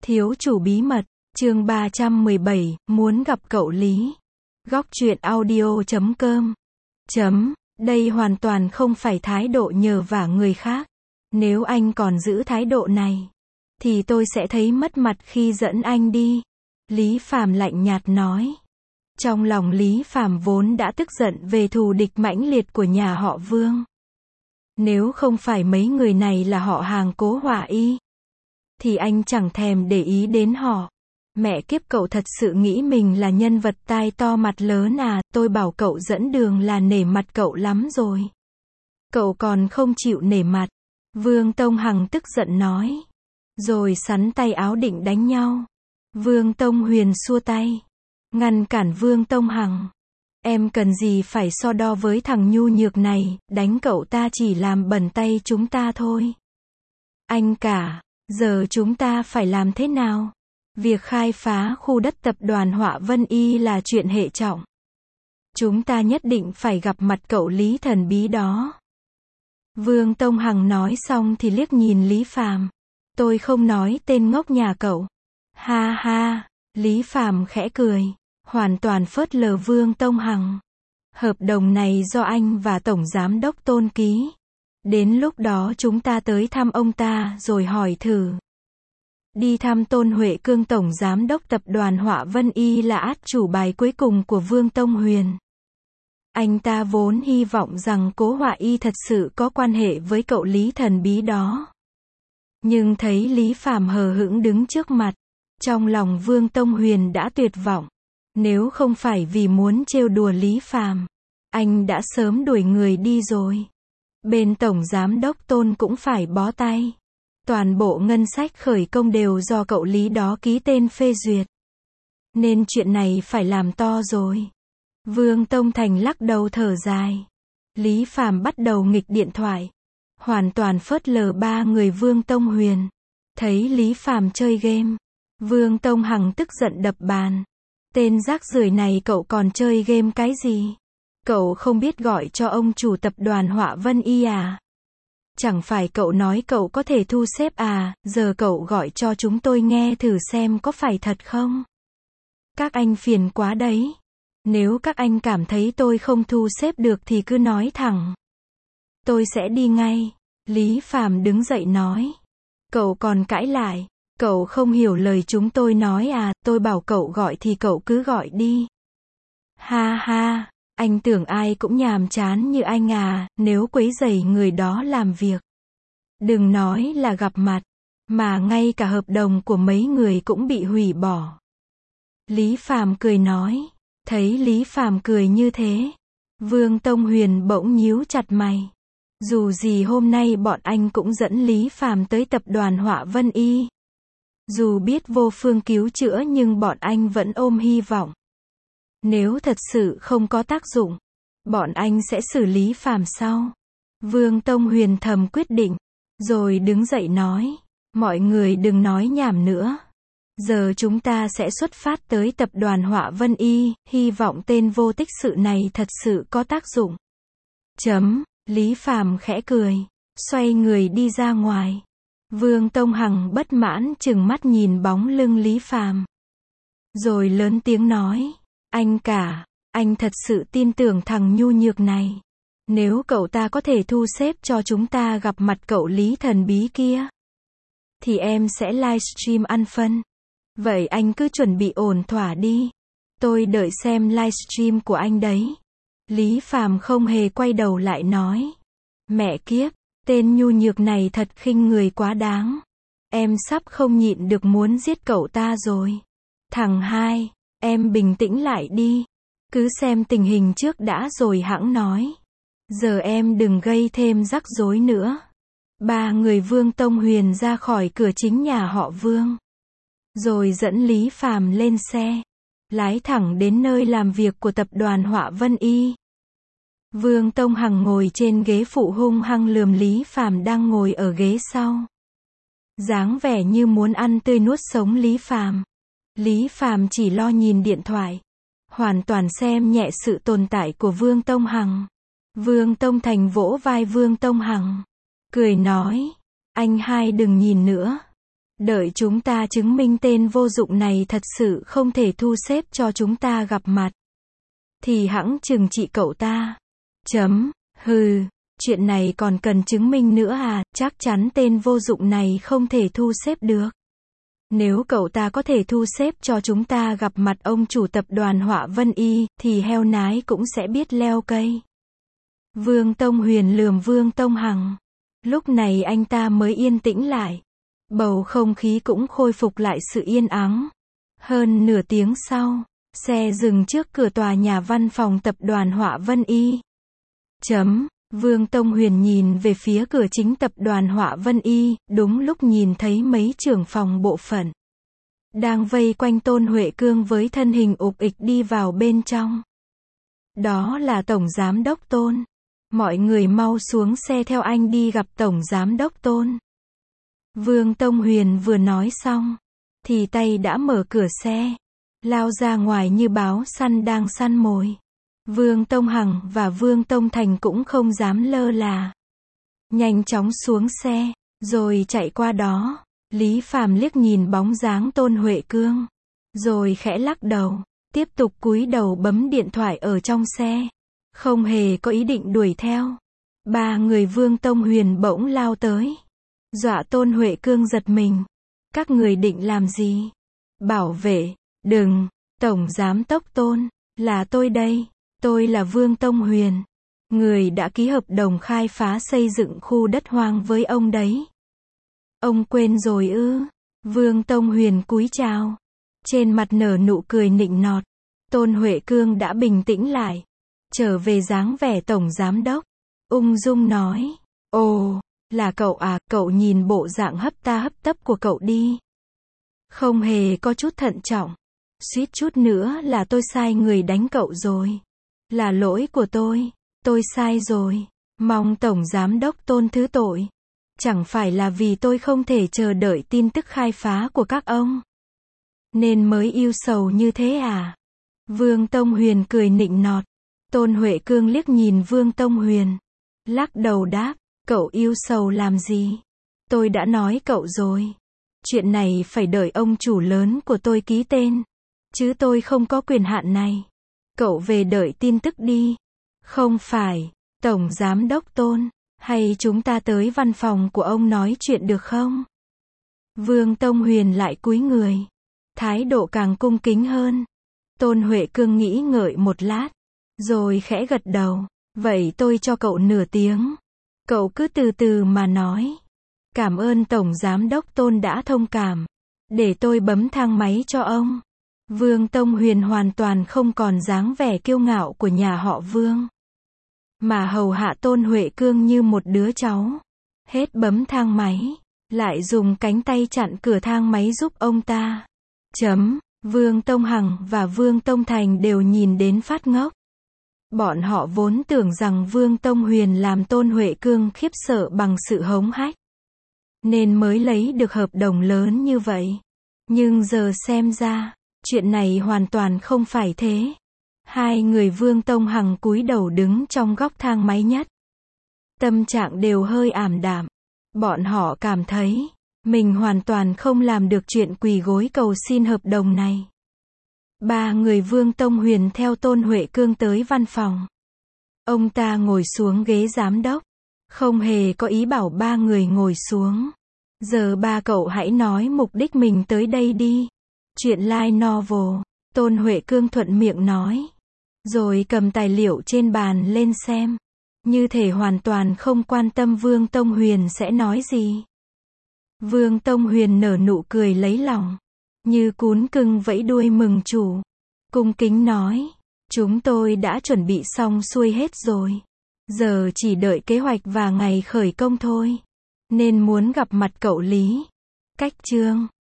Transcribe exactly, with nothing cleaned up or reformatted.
Thiếu chủ bí mật, chương ba trăm mười bảy, muốn gặp cậu Lý. Góc truyện audio chấm com. Chấm, đây hoàn toàn không phải thái độ nhờ vả người khác. Nếu anh còn giữ thái độ này, thì tôi sẽ thấy mất mặt khi dẫn anh đi. Lý Phàm lạnh nhạt nói. Trong lòng Lý Phàm vốn đã tức giận về thù địch mãnh liệt của nhà họ Vương. Nếu không phải mấy người này là họ hàng Cố Hỏa Y, thì anh chẳng thèm để ý đến họ. Mẹ kiếp, cậu thật sự nghĩ mình là nhân vật tai to mặt lớn à, tôi bảo cậu dẫn đường là nể mặt cậu lắm rồi. Cậu còn không chịu nể mặt. Vương Tông Hằng tức giận nói. Rồi sắn tay áo định đánh nhau. Vương Tông Huyền xua tay, ngăn cản Vương Tông Hằng. Em cần gì phải so đo với thằng nhu nhược này, đánh cậu ta chỉ làm bẩn tay chúng ta thôi. Anh cả, giờ chúng ta phải làm thế nào? Việc khai phá khu đất tập đoàn Họa Vân Y là chuyện hệ trọng. Chúng ta nhất định phải gặp mặt cậu Lý thần bí đó. Vương Tông Hằng nói xong thì liếc nhìn Lý Phàm. Tôi không nói tên ngốc nhà cậu. Ha ha, Lý Phàm khẽ cười, hoàn toàn phớt lờ Vương Tông Hằng. Hợp đồng này do anh và Tổng Giám đốc Tôn ký. Đến lúc đó chúng ta tới thăm ông ta rồi hỏi thử. Đi thăm Tôn Huệ Cương, Tổng Giám đốc Tập đoàn Họa Vân Y là át chủ bài cuối cùng của Vương Tông Huyền. Anh ta vốn hy vọng rằng Cố Họa Y thật sự có quan hệ với cậu Lý thần bí đó. Nhưng thấy Lý Phàm hờ hững đứng trước mặt, trong lòng Vương Tông Huyền đã tuyệt vọng. Nếu không phải vì muốn trêu đùa Lý Phàm, anh đã sớm đuổi người đi rồi. Bên Tổng Giám đốc Tôn cũng phải bó tay. Toàn bộ ngân sách khởi công đều do cậu Lý đó ký tên phê duyệt. Nên chuyện này phải làm to rồi. Vương Tông Thành lắc đầu thở dài. Lý Phàm bắt đầu nghịch điện thoại, hoàn toàn phớt lờ ba người Vương Tông Huyền. Thấy Lý Phàm chơi game, Vương Tông Hằng tức giận đập bàn. Tên rác rưởi này, cậu còn chơi game cái gì? Cậu không biết gọi cho ông chủ tập đoàn Họa Vân Y à? Chẳng phải cậu nói cậu có thể thu xếp à, giờ cậu gọi cho chúng tôi nghe thử xem có phải thật không? Các anh phiền quá đấy. Nếu các anh cảm thấy tôi không thu xếp được thì cứ nói thẳng. Tôi sẽ đi ngay. Lý Phàm đứng dậy nói. Cậu còn cãi lại. Cậu không hiểu lời chúng tôi nói à, tôi bảo cậu gọi thì cậu cứ gọi đi. Ha ha, anh tưởng ai cũng nhàm chán như anh à, nếu quấy rầy người đó làm việc. Đừng nói là gặp mặt, mà ngay cả hợp đồng của mấy người cũng bị hủy bỏ. Lý Phàm cười nói. Thấy Lý Phàm cười như thế, Vương Tông Huyền bỗng nhíu chặt mày. Dù gì hôm nay bọn anh cũng dẫn Lý Phàm tới tập đoàn Họa Vân Y. Dù biết vô phương cứu chữa nhưng bọn anh vẫn ôm hy vọng. Nếu thật sự không có tác dụng, bọn anh sẽ xử lý Phàm sau. Vương Tông Huyền thầm quyết định, rồi đứng dậy nói. Mọi người đừng nói nhảm nữa. Giờ chúng ta sẽ xuất phát tới tập đoàn Họa Vân Y, hy vọng tên vô tích sự này thật sự có tác dụng. Chấm, Lý Phàm khẽ cười, xoay người đi ra ngoài. Vương Tông Hằng bất mãn trừng mắt nhìn bóng lưng Lý Phàm. Rồi lớn tiếng nói, anh cả, anh thật sự tin tưởng thằng nhu nhược này. Nếu cậu ta có thể thu xếp cho chúng ta gặp mặt cậu Lý thần bí kia, thì em sẽ livestream ăn phân. Vậy anh cứ chuẩn bị ổn thỏa đi. Tôi đợi xem livestream của anh đấy. Lý Phàm không hề quay đầu lại nói. Mẹ kiếp, tên nhu nhược này thật khinh người quá đáng. Em sắp không nhịn được muốn giết cậu ta rồi. Thằng hai, em bình tĩnh lại đi. Cứ xem tình hình trước đã rồi hẵng nói. Giờ em đừng gây thêm rắc rối nữa. Ba người Vương Tông Huyền ra khỏi cửa chính nhà họ Vương, rồi dẫn Lý Phàm lên xe, lái thẳng đến nơi làm việc của tập đoàn Họa Vân Y. Vương Tông Hằng ngồi trên ghế phụ hung hăng lườm Lý Phàm đang ngồi ở ghế sau. Dáng vẻ như muốn ăn tươi nuốt sống Lý Phàm. Lý Phàm chỉ lo nhìn điện thoại, hoàn toàn xem nhẹ sự tồn tại của Vương Tông Hằng. Vương Tông Thành vỗ vai Vương Tông Hằng, cười nói, anh hai đừng nhìn nữa. Đợi chúng ta chứng minh tên vô dụng này thật sự không thể thu xếp cho chúng ta gặp mặt, thì hẵng trừng trị cậu ta. Chấm, hừ, chuyện này còn cần chứng minh nữa à, chắc chắn tên vô dụng này không thể thu xếp được. Nếu cậu ta có thể thu xếp cho chúng ta gặp mặt ông chủ tập đoàn Họa Vân Y, thì heo nái cũng sẽ biết leo cây. Vương Tông Huyền lườm Vương Tông Hằng. Lúc này anh ta mới yên tĩnh lại. Bầu không khí cũng khôi phục lại sự yên ắng. Hơn nửa tiếng sau, xe dừng trước cửa tòa nhà văn phòng tập đoàn Họa Vân Y. Chấm, Vương Tông Huyền nhìn về phía cửa chính tập đoàn Họa Vân Y, đúng lúc nhìn thấy mấy trưởng phòng bộ phận đang vây quanh Tôn Huệ Cương với thân hình ục ịch đi vào bên trong. Đó là Tổng Giám đốc Tôn. Mọi người mau xuống xe theo anh đi gặp Tổng Giám đốc Tôn. Vương Tông Huyền vừa nói xong, thì tay đã mở cửa xe, lao ra ngoài như báo săn đang săn mồi. Vương Tông Hằng và Vương Tông Thành cũng không dám lơ là. Nhanh chóng xuống xe, rồi chạy qua đó. Lý Phàm liếc nhìn bóng dáng Tôn Huệ Cương, rồi khẽ lắc đầu, tiếp tục cúi đầu bấm điện thoại ở trong xe. Không hề có ý định đuổi theo. Ba người Vương Tông Huyền bỗng lao tới, dọa Tôn Huệ Cương giật mình. Các người định làm gì? Bảo vệ, đừng, Tổng Giám đốc Tôn, là tôi đây. Tôi là Vương Tông Huyền, người đã ký hợp đồng khai phá xây dựng khu đất hoang với ông đấy. Ông quên rồi ư? Vương Tông Huyền cúi chào, trên mặt nở nụ cười nịnh nọt. Tôn Huệ Cương đã bình tĩnh lại, trở về dáng vẻ Tổng Giám đốc, ung dung nói, ồ, là cậu à, cậu nhìn bộ dạng hấp ta hấp tấp của cậu đi. Không hề có chút thận trọng, suýt chút nữa là tôi sai người đánh cậu rồi. Là lỗi của tôi, tôi sai rồi, mong Tổng Giám đốc Tôn thứ tội. Chẳng phải là vì tôi không thể chờ đợi tin tức khai phá của các ông, nên mới ưu sầu như thế à? Vương Tông Huyền cười nịnh nọt. Tôn Huệ Cương liếc nhìn Vương Tông Huyền, lắc đầu đáp, cậu ưu sầu làm gì? Tôi đã nói cậu rồi, chuyện này phải đợi ông chủ lớn của tôi ký tên, chứ tôi không có quyền hạn này. Cậu về đợi tin tức đi. Không phải, Tổng Giám đốc Tôn, hay chúng ta tới văn phòng của ông nói chuyện được không? Vương Tông Huyền lại cúi người, thái độ càng cung kính hơn. Tôn Huệ Cương nghĩ ngợi một lát, rồi khẽ gật đầu. Vậy tôi cho cậu nửa tiếng. Cậu cứ từ từ mà nói. Cảm ơn Tổng Giám đốc Tôn đã thông cảm. Để tôi bấm thang máy cho ông. Vương Tông Huyền hoàn toàn không còn dáng vẻ kiêu ngạo của nhà họ Vương, mà hầu hạ Tôn Huệ Cương như một đứa cháu. Hết bấm thang máy, lại dùng cánh tay chặn cửa thang máy giúp ông ta. Chấm, Vương Tông Hằng và Vương Tông Thành đều nhìn đến phát ngốc. Bọn họ vốn tưởng rằng Vương Tông Huyền làm Tôn Huệ Cương khiếp sợ bằng sự hống hách, nên mới lấy được hợp đồng lớn như vậy. Nhưng giờ xem ra, chuyện này hoàn toàn không phải thế. Hai người Vương Tông Hằng cúi đầu đứng trong góc thang máy nhất. Tâm trạng đều hơi ảm đạm. Bọn họ cảm thấy, mình hoàn toàn không làm được chuyện quỳ gối cầu xin hợp đồng này. Ba người Vương Tông Huyền theo Tôn Huệ Cương tới văn phòng. Ông ta ngồi xuống ghế giám đốc, không hề có ý bảo ba người ngồi xuống. Giờ ba cậu hãy nói mục đích mình tới đây đi. Chuyện light novel, Tôn Huệ Cương thuận miệng nói, rồi cầm tài liệu trên bàn lên xem, như thể hoàn toàn không quan tâm Vương Tông Huyền sẽ nói gì. Vương Tông Huyền nở nụ cười lấy lòng, như cún cưng vẫy đuôi mừng chủ, cung kính nói, chúng tôi đã chuẩn bị xong xuôi hết rồi, giờ chỉ đợi kế hoạch và ngày khởi công thôi, nên muốn gặp mặt cậu Lý. Cách chương